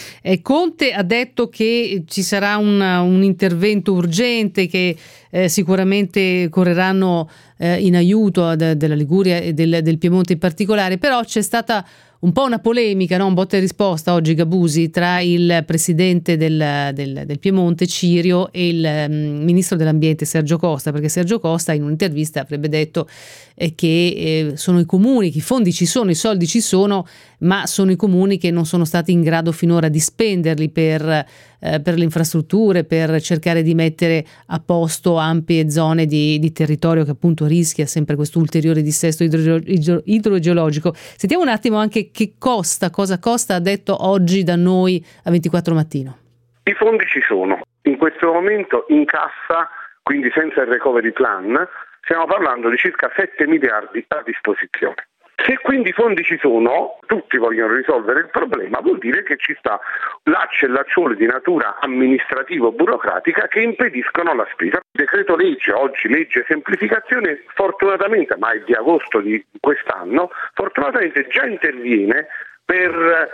Speaker 4: E Conte ha detto che ci sarà un, un intervento urgente, che eh, sicuramente correranno eh, in aiuto de, della Liguria e del, del Piemonte in particolare, però c'è stata un po' una polemica, no? Un botta e risposta oggi, Gabusi, tra il presidente del, del, del Piemonte Cirio e il um, ministro dell'ambiente Sergio Costa, perché Sergio Costa in un'intervista avrebbe detto eh, che eh, sono i comuni, che i fondi ci sono, i soldi ci sono, ma sono i comuni che non sono stati in grado finora di spenderli per, eh, per le infrastrutture, per cercare di mettere a posto ampie zone di, di territorio che appunto rischia sempre questo ulteriore dissesto idro, idro, idrogeologico. Sentiamo un attimo anche che costa, cosa costa, ha detto oggi da noi a ventiquattro Mattino.
Speaker 19: I fondi ci sono, in questo momento in cassa, quindi senza il recovery plan, stiamo parlando di circa sette miliardi a disposizione. Se quindi i fondi ci sono, tutti vogliono risolvere il problema, vuol dire che ci sta lacci e lacciuoli di natura amministrativo-burocratica che impediscono la spesa. Il decreto legge, oggi legge semplificazione, fortunatamente, ma è di agosto di quest'anno, fortunatamente già interviene per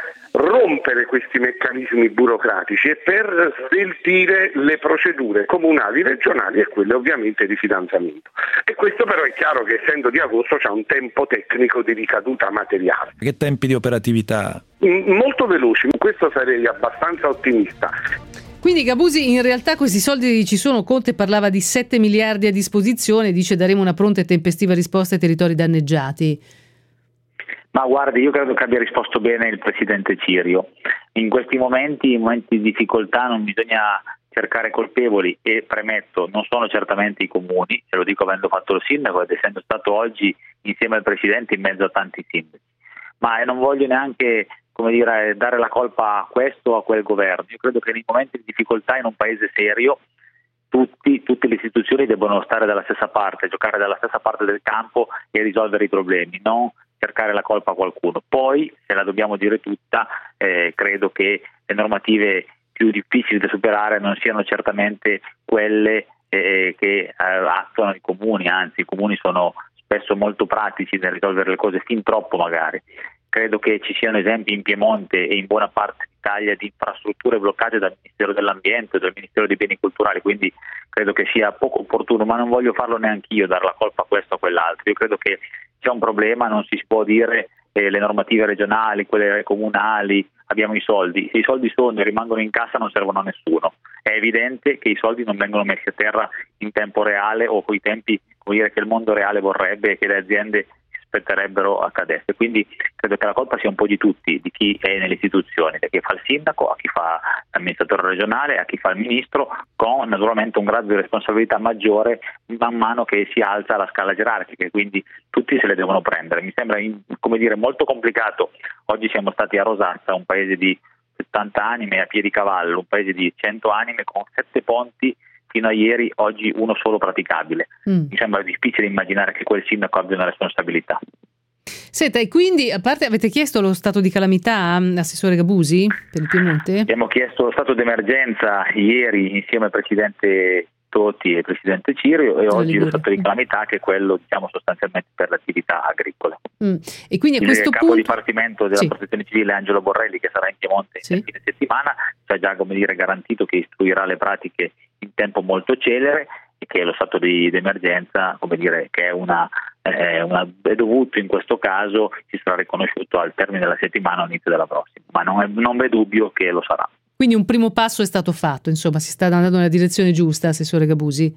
Speaker 19: rompere questi meccanismi burocratici e per sveltire le procedure comunali, regionali e quelle ovviamente di finanziamento. E questo però è chiaro che essendo di agosto c'è un tempo tecnico di ricaduta materiale.
Speaker 20: Che tempi di operatività?
Speaker 19: Molto veloci, in questo sarei abbastanza ottimista.
Speaker 4: Quindi Gabusi, in realtà questi soldi ci sono. Conte parlava di sette miliardi a disposizione, dice daremo una pronta e tempestiva risposta ai territori danneggiati.
Speaker 18: Ma guardi, io credo che abbia risposto bene il presidente Cirio. In questi momenti, in momenti di difficoltà, non bisogna cercare colpevoli, e premetto, non sono certamente i comuni, e lo dico avendo fatto lo sindaco ed essendo stato oggi insieme al presidente in mezzo a tanti sindaci, ma non voglio neanche come dire, dare la colpa a questo o a quel governo. Io credo che nei momenti di difficoltà in un paese serio tutti, tutte le istituzioni devono stare dalla stessa parte, giocare dalla stessa parte del campo e risolvere i problemi, non cercare la colpa a qualcuno. Poi, se la dobbiamo dire tutta, eh, credo che le normative più difficili da superare non siano certamente quelle eh, che eh, attuano i comuni, anzi i comuni sono spesso molto pratici nel risolvere le cose, fin troppo magari. Credo che ci siano esempi in Piemonte e in buona parte d'Italia di infrastrutture bloccate dal Ministero dell'Ambiente, dal Ministero dei Beni Culturali, quindi credo che sia poco opportuno, ma non voglio farlo neanche io, dare la colpa a questo o a quell'altro. Io credo che c'è un problema, non si può dire eh, le normative regionali, quelle comunali, abbiamo i soldi. Se i soldi sono e rimangono in cassa non servono a nessuno. È evidente che i soldi non vengono messi a terra in tempo reale o coi tempi, come dire, che il mondo reale vorrebbe e che le aziende aspetterebbero accadesse. Quindi credo che la colpa sia un po' di tutti, di chi è nelle istituzioni, da chi fa il sindaco, a chi fa l'amministratore regionale, a chi fa il ministro, con naturalmente un grado di responsabilità maggiore man mano che si alza la scala gerarchica, quindi tutti se le devono prendere. Mi sembra, come dire, molto complicato. Oggi siamo stati a Rosazza, un paese di settanta anime a piedi cavallo, un paese di cento anime con sette ponti, fino a ieri, oggi uno solo praticabile. Mm. Mi sembra difficile immaginare che quel sindaco abbia una responsabilità.
Speaker 4: Senta, e quindi, a parte, avete chiesto lo stato di calamità, assessore Gabusi, per il Piemonte?
Speaker 18: Abbiamo chiesto lo stato d'emergenza ieri insieme al presidente Totti e il presidente Cirio, e oggi lo stato di calamità, che è quello, diciamo, sostanzialmente per le attività agricole.
Speaker 4: Mm. E quindi a
Speaker 18: il
Speaker 4: questo
Speaker 18: capo
Speaker 4: punto...
Speaker 18: dipartimento della sì. Protezione Civile Angelo Borrelli, che sarà in Piemonte sì. in fine settimana, ci ha già, come dire, garantito che istruirà le pratiche in tempo molto celere e che lo stato di d'emergenza, come dire, che è una, eh, una è dovuto in questo caso, ci sarà riconosciuto al termine della settimana o all'inizio della prossima, ma non, è, non v'è dubbio che lo sarà.
Speaker 4: Quindi un primo passo è stato fatto, insomma, si sta andando nella direzione giusta, assessore Gabusi?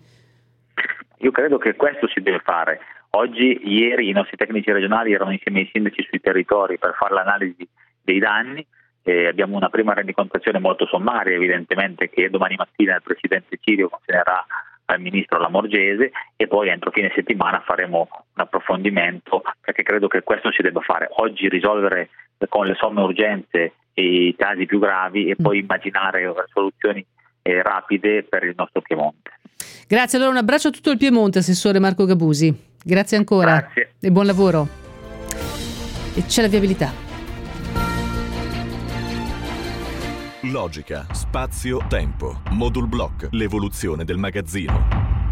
Speaker 18: Io credo che questo si deve fare. Oggi, ieri, i nostri tecnici regionali erano insieme ai sindaci sui territori per fare l'analisi dei danni. Eh, abbiamo una prima rendicontazione molto sommaria, evidentemente, che domani mattina il presidente Cirio consegnerà al ministro Lamorgese, e poi entro fine settimana faremo un approfondimento, perché credo che questo si debba fare. Oggi risolvere con le somme urgenze i casi più gravi e poi immaginare soluzioni eh, rapide per il nostro Piemonte.
Speaker 4: Grazie, allora un abbraccio a tutto il Piemonte, assessore Marco Gabusi. Grazie ancora.
Speaker 18: Grazie.
Speaker 4: E buon lavoro. E c'è la viabilità.
Speaker 21: Logica, spazio, tempo. Modul Block, l'evoluzione del magazzino.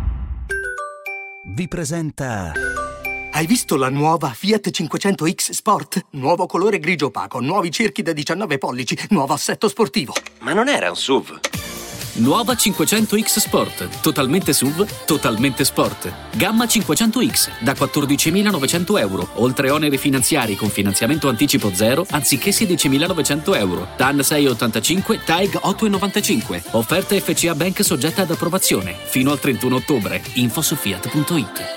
Speaker 2: Vi presenta...
Speaker 22: Hai visto la nuova Fiat cinquecento X Sport? Nuovo colore grigio opaco, nuovi cerchi da diciannove pollici, nuovo assetto sportivo.
Speaker 23: Ma non era un S U V?
Speaker 24: Nuova cinquecento X Sport, totalmente S U V, totalmente sport. Gamma cinquecento X da quattordicimilanovecento euro, oltre oneri finanziari con finanziamento anticipo zero anziché sedicimilanovecento euro. T A N sei virgola ottantacinque, T A E G otto virgola novantacinque. Offerta F C A Bank soggetta ad approvazione. Fino al trentuno ottobre. Info su fiat punto it.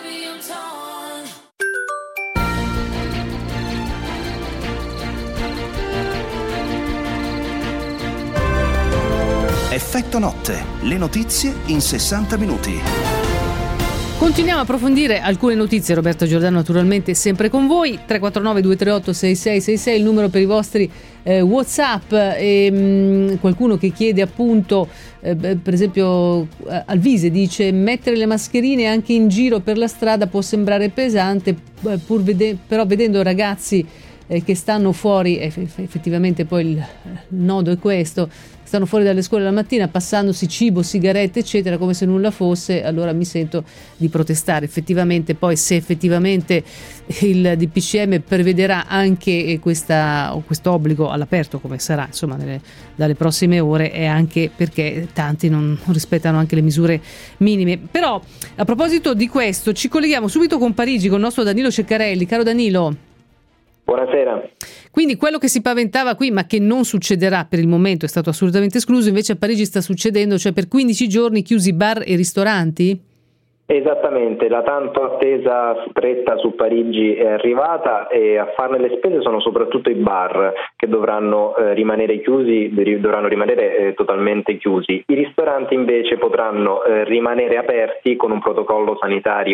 Speaker 2: Effetto notte, le notizie in sessanta minuti.
Speaker 4: Continuiamo a approfondire alcune notizie. Roberto Giordano naturalmente sempre con voi. tre quattro nove due tre otto sei sei sei sei il numero per i vostri eh, WhatsApp. E, mh, qualcuno che chiede appunto eh, per esempio eh, Alvise dice: mettere le mascherine anche in giro per la strada può sembrare pesante, eh, pur vede- però vedendo ragazzi eh, che stanno fuori, eh, effettivamente poi il, il nodo è questo, stanno fuori dalle scuole la mattina passandosi cibo, sigarette eccetera come se nulla fosse, allora mi sento di protestare. Effettivamente poi se effettivamente il D P C M prevederà anche questa, o questo obbligo all'aperto, come sarà insomma nelle, dalle prossime ore, è anche perché tanti non rispettano anche le misure minime. Però a proposito di questo ci colleghiamo subito con Parigi, con il nostro Danilo Ceccarelli. Caro Danilo.
Speaker 25: Buonasera.
Speaker 4: Quindi quello che si paventava qui, ma che non succederà per il momento, è stato assolutamente escluso, invece a Parigi sta succedendo, cioè per quindici giorni chiusi bar e ristoranti?
Speaker 25: Esattamente, la tanto attesa stretta su Parigi è arrivata e a farne le spese sono soprattutto i bar che dovranno eh, rimanere chiusi, dovranno rimanere eh, totalmente chiusi. I ristoranti invece potranno eh, rimanere aperti con un protocollo sanitario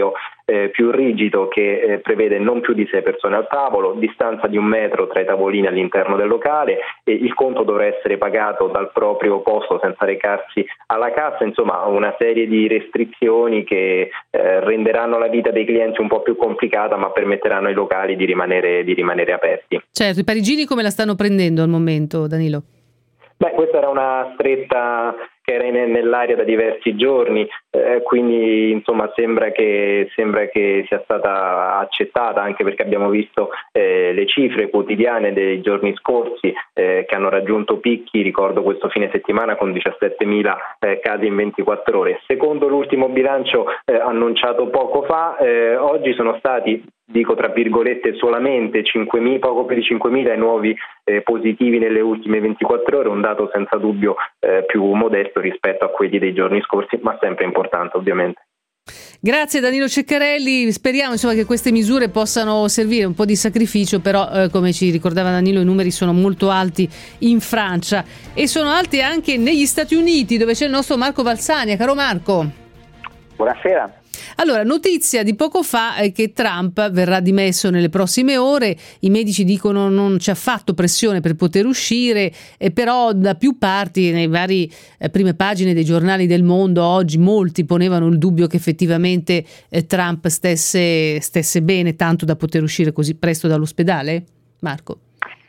Speaker 25: eh, più rigido che eh, prevede non più di sei persone al tavolo, distanza di un metro tra i tavolini all'interno del locale, e il conto dovrà essere pagato dal proprio posto senza recarsi alla cassa. Insomma, una serie di restrizioni che eh, renderanno la vita dei clienti un po' più complicata, ma permetteranno ai locali di rimanere, di rimanere aperti.
Speaker 4: Certo, i parigini come la stanno prendendo al momento, Danilo?
Speaker 25: Beh, questa era una stretta che era in, nell'aria da diversi giorni, eh, quindi insomma sembra che, sembra che sia stata accettata, anche perché abbiamo visto eh, le cifre quotidiane dei giorni scorsi eh, che hanno raggiunto picchi, ricordo questo fine settimana con diciassettemila eh, casi in ventiquattro ore. Secondo l'ultimo bilancio eh, annunciato poco fa, eh, oggi sono stati, dico tra virgolette, solamente cinquemila, poco più di cinquemila i nuovi eh, positivi nelle ultime ventiquattro ore, un dato senza dubbio eh, più modesto rispetto a quelli dei giorni scorsi, ma sempre importante ovviamente.
Speaker 4: Grazie Danilo Ceccarelli, speriamo insomma che queste misure possano servire, un po' di sacrificio, però eh, come ci ricordava Danilo, i numeri sono molto alti in Francia e sono alti anche negli Stati Uniti, dove c'è il nostro Marco Valsania. Caro Marco.
Speaker 1: Buonasera.
Speaker 4: Allora, notizia di poco fa è che Trump verrà dimesso nelle prossime ore, i medici dicono non c'è affatto pressione per poter uscire, eh, però da più parti, nei vari eh, prime pagine dei giornali del mondo oggi, molti ponevano il dubbio che effettivamente eh, Trump stesse, stesse bene tanto da poter uscire così presto dall'ospedale. Marco?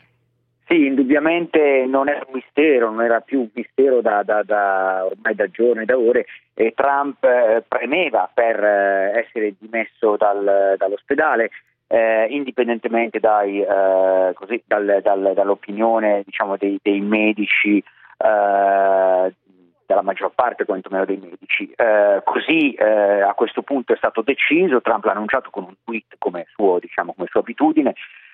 Speaker 1: Sì, indubbiamente non era un mistero, non era più un mistero da, da, da ormai da giorni, da ore, e Trump eh, premeva per eh, essere dimesso dal, dall'ospedale, eh, indipendentemente dai, eh, così, dal, dal, dall'opinione, diciamo, dei, dei medici, eh, dalla maggior parte quantomeno dei medici. Eh, così eh, a questo punto è stato deciso, Trump l'ha annunciato con un tweet come suo, diciamo, come sua abitudine.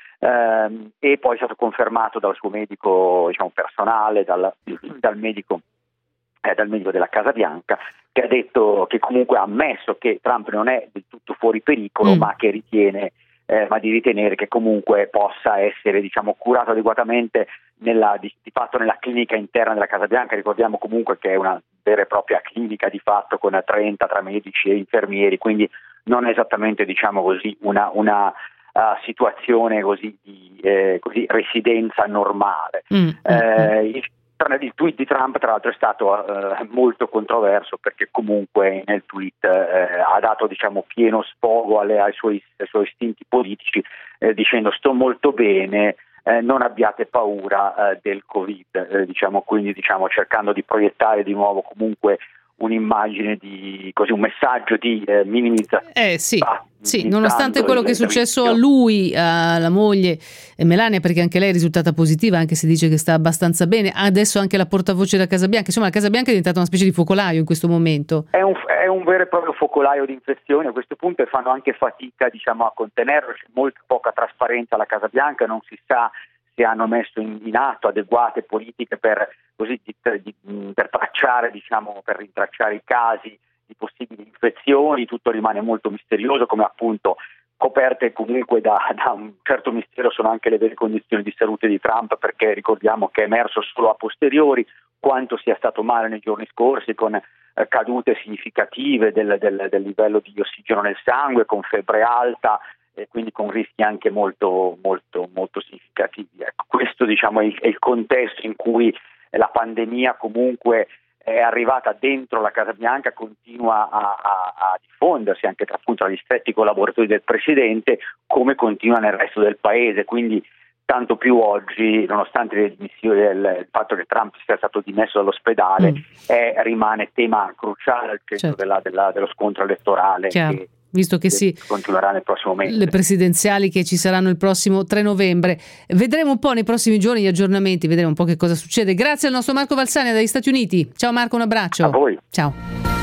Speaker 1: Uh, e poi è stato confermato dal suo medico, diciamo, personale, dal, dal, medico, eh, dal medico della Casa Bianca, che ha detto, che comunque ha ammesso che Trump non è del tutto fuori pericolo, mm. ma che ritiene, eh, ma di ritenere che comunque possa essere, diciamo, curato adeguatamente nella, di, di fatto nella clinica interna della Casa Bianca. Ricordiamo comunque che è una vera e propria clinica di fatto con trenta tra medici e infermieri, quindi non è esattamente, diciamo così, una, una Uh, situazione così di eh, così residenza normale. Mm. Eh, il, il tweet di Trump tra l'altro è stato uh, molto controverso, perché comunque nel tweet eh, ha dato, diciamo, pieno sfogo alle, ai, suoi, ai suoi istinti politici, eh, dicendo sto molto bene, eh, non abbiate paura eh, del Covid, eh, diciamo, quindi diciamo cercando di proiettare di nuovo comunque un'immagine di, così, un messaggio di eh, minimizzazione.
Speaker 4: Eh sì, sì, nonostante quello che è successo a lui, alla moglie e Melania, perché anche lei è risultata positiva, anche se dice che sta abbastanza bene, adesso anche la portavoce della Casa Bianca, insomma la Casa Bianca è diventata una specie di focolaio in questo momento.
Speaker 1: È un, è un vero e proprio focolaio di infezione a questo punto, e fanno anche fatica, diciamo, a contenerlo, c'è molto poca trasparenza alla Casa Bianca, non si sa se hanno messo in, in atto adeguate politiche per, così, di, di, per tracciare, diciamo, per rintracciare i casi di possibili infezioni. Tutto rimane molto misterioso, come appunto coperte comunque da, da un certo mistero sono anche le vere condizioni di salute di Trump, perché ricordiamo che è emerso solo a posteriori quanto sia stato male nei giorni scorsi, con eh, cadute significative del, del, del livello di ossigeno nel sangue, con febbre alta, e quindi con rischi anche molto molto molto significativi. Ecco, questo, diciamo, è il, è il contesto in cui la pandemia comunque è arrivata dentro la Casa Bianca, continua a, a, a diffondersi anche tra, appunto, gli stretti collaboratori del Presidente, come continua nel resto del paese, quindi tanto più oggi, nonostante le dimissioni, del, il fatto che Trump sia stato dimesso dall'ospedale, mm. è, rimane tema cruciale al centro, certo, della, della, dello scontro elettorale.
Speaker 4: Chiaro. Che visto che sì,
Speaker 1: continuerà nel prossimo mese.
Speaker 4: Le presidenziali che ci saranno il prossimo tre novembre. Vedremo un po' nei prossimi giorni gli aggiornamenti, vedremo un po' che cosa succede. Grazie al nostro Marco Valsania dagli Stati Uniti. Ciao Marco, un abbraccio.
Speaker 1: A voi.
Speaker 4: Ciao.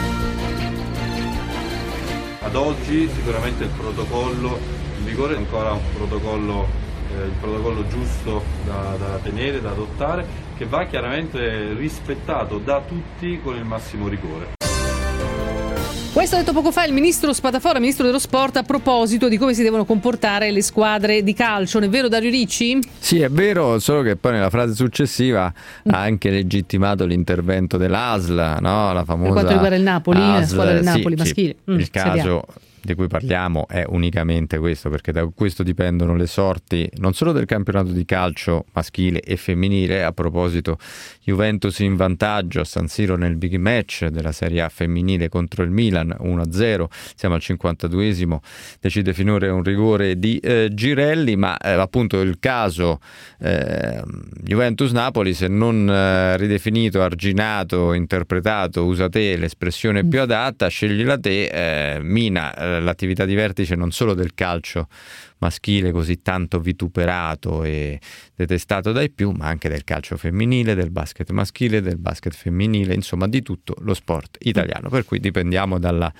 Speaker 3: Ad oggi sicuramente il protocollo in vigore è ancora un protocollo, eh, il protocollo giusto da, da tenere, da adottare, che va chiaramente rispettato da tutti con il massimo rigore.
Speaker 4: Questo ha detto poco fa il ministro Spadafora, ministro dello sport, a proposito di come si devono comportare le squadre di calcio. Non è vero, Dario Ricci?
Speaker 5: Sì, è vero, solo che poi nella frase successiva mm. ha anche legittimato l'intervento dell'A S L, no? La famosa
Speaker 4: per quanto riguarda il Napoli,
Speaker 5: A S L,
Speaker 4: la squadra del Napoli
Speaker 5: sì,
Speaker 4: maschile.
Speaker 5: Sì, mm, il caso di cui parliamo è unicamente questo, perché da questo dipendono le sorti non solo del campionato di calcio maschile e femminile. A proposito, Juventus in vantaggio a San Siro nel big match della Serie A femminile contro il Milan uno a zero, siamo al cinquantaduesimo, decide finora un rigore di eh, Girelli, ma eh, appunto il caso eh, Juventus-Napoli, se non eh, ridefinito, arginato, interpretato, usa te l'espressione più adatta, sceglila te, eh, mina eh, l'attività di vertice non solo del calcio maschile così tanto vituperato e detestato dai più, ma anche del calcio femminile, del basket maschile, del basket femminile, insomma di tutto lo sport italiano, per cui dipendiamo dalla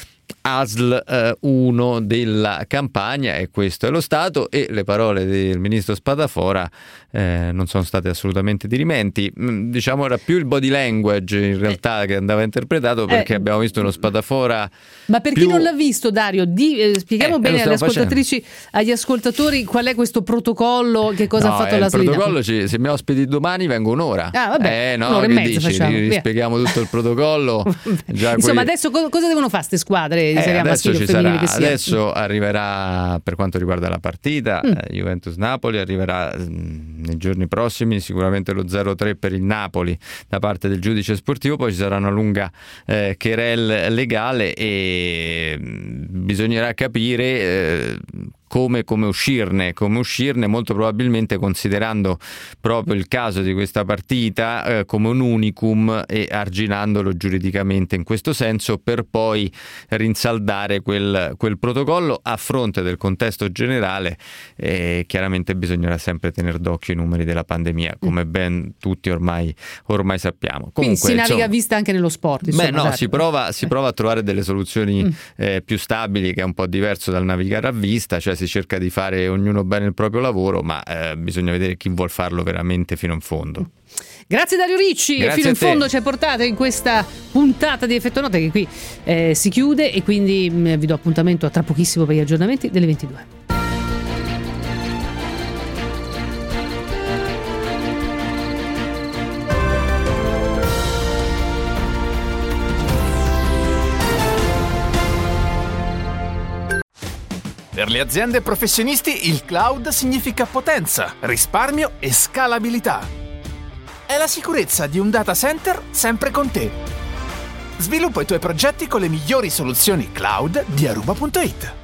Speaker 5: A S L uno della Campania, e questo è lo stato. E le parole del ministro Spadafora eh, non sono state assolutamente dirimenti, mm, diciamo era più il body language in realtà eh. che andava interpretato, perché eh. abbiamo visto uno Spadafora. Ma per più... chi
Speaker 4: non l'ha visto, Dario, di, eh, spieghiamo eh, bene alle ascoltatrici, facendo. agli ascoltatori qual è questo protocollo, che cosa no, ha fatto la S L. Il
Speaker 5: protocollo, ci, se mi ospiti domani vengo un'ora.
Speaker 4: Ah, vabbè,
Speaker 5: eh, no,
Speaker 4: un'ora
Speaker 5: che
Speaker 4: e mezza
Speaker 5: dici?
Speaker 4: facciamo,
Speaker 5: Rispieghiamo tutto il protocollo. Già
Speaker 4: Insomma,
Speaker 5: que...
Speaker 4: adesso co- cosa devono fare queste squadre? Di
Speaker 5: Eh,
Speaker 4: Serie A
Speaker 5: adesso ci sarà,
Speaker 4: che sia.
Speaker 5: adesso arriverà, per quanto riguarda la partita,
Speaker 4: Mm.
Speaker 5: eh, Juventus-Napoli, arriverà mh, nei giorni prossimi sicuramente lo zero tre per il Napoli da parte del giudice sportivo, poi ci sarà una lunga eh, querelle legale e mh, bisognerà capire eh, Come, come uscirne, come uscirne, molto probabilmente considerando proprio il caso di questa partita eh, come un unicum e arginandolo giuridicamente in questo senso, per poi rinsaldare quel, quel protocollo a fronte del contesto generale. Eh, chiaramente bisognerà sempre tenere d'occhio i numeri della pandemia, come ben tutti ormai, ormai sappiamo. Comunque,
Speaker 4: quindi si naviga
Speaker 5: insomma,
Speaker 4: a vista anche nello sport. Insomma,
Speaker 5: beh no,
Speaker 4: esatto.
Speaker 5: si prova, si prova a trovare delle soluzioni mm. eh, più stabili, che è un po' diverso dal navigare a vista, cioè si cerca di fare ognuno bene il proprio lavoro, ma eh, bisogna vedere chi vuol farlo veramente fino in fondo.
Speaker 4: Grazie Dario Ricci,
Speaker 5: Grazie
Speaker 4: fino in fondo ci hai portato in questa puntata di Effetto Note, che qui eh, si chiude, e quindi mh, vi do appuntamento a tra pochissimo per gli aggiornamenti delle ventidue.
Speaker 6: Per le aziende e professionisti il cloud significa potenza, risparmio e scalabilità. È la sicurezza di un data center sempre con te. Sviluppa i tuoi progetti con le migliori soluzioni cloud di Aruba punto it.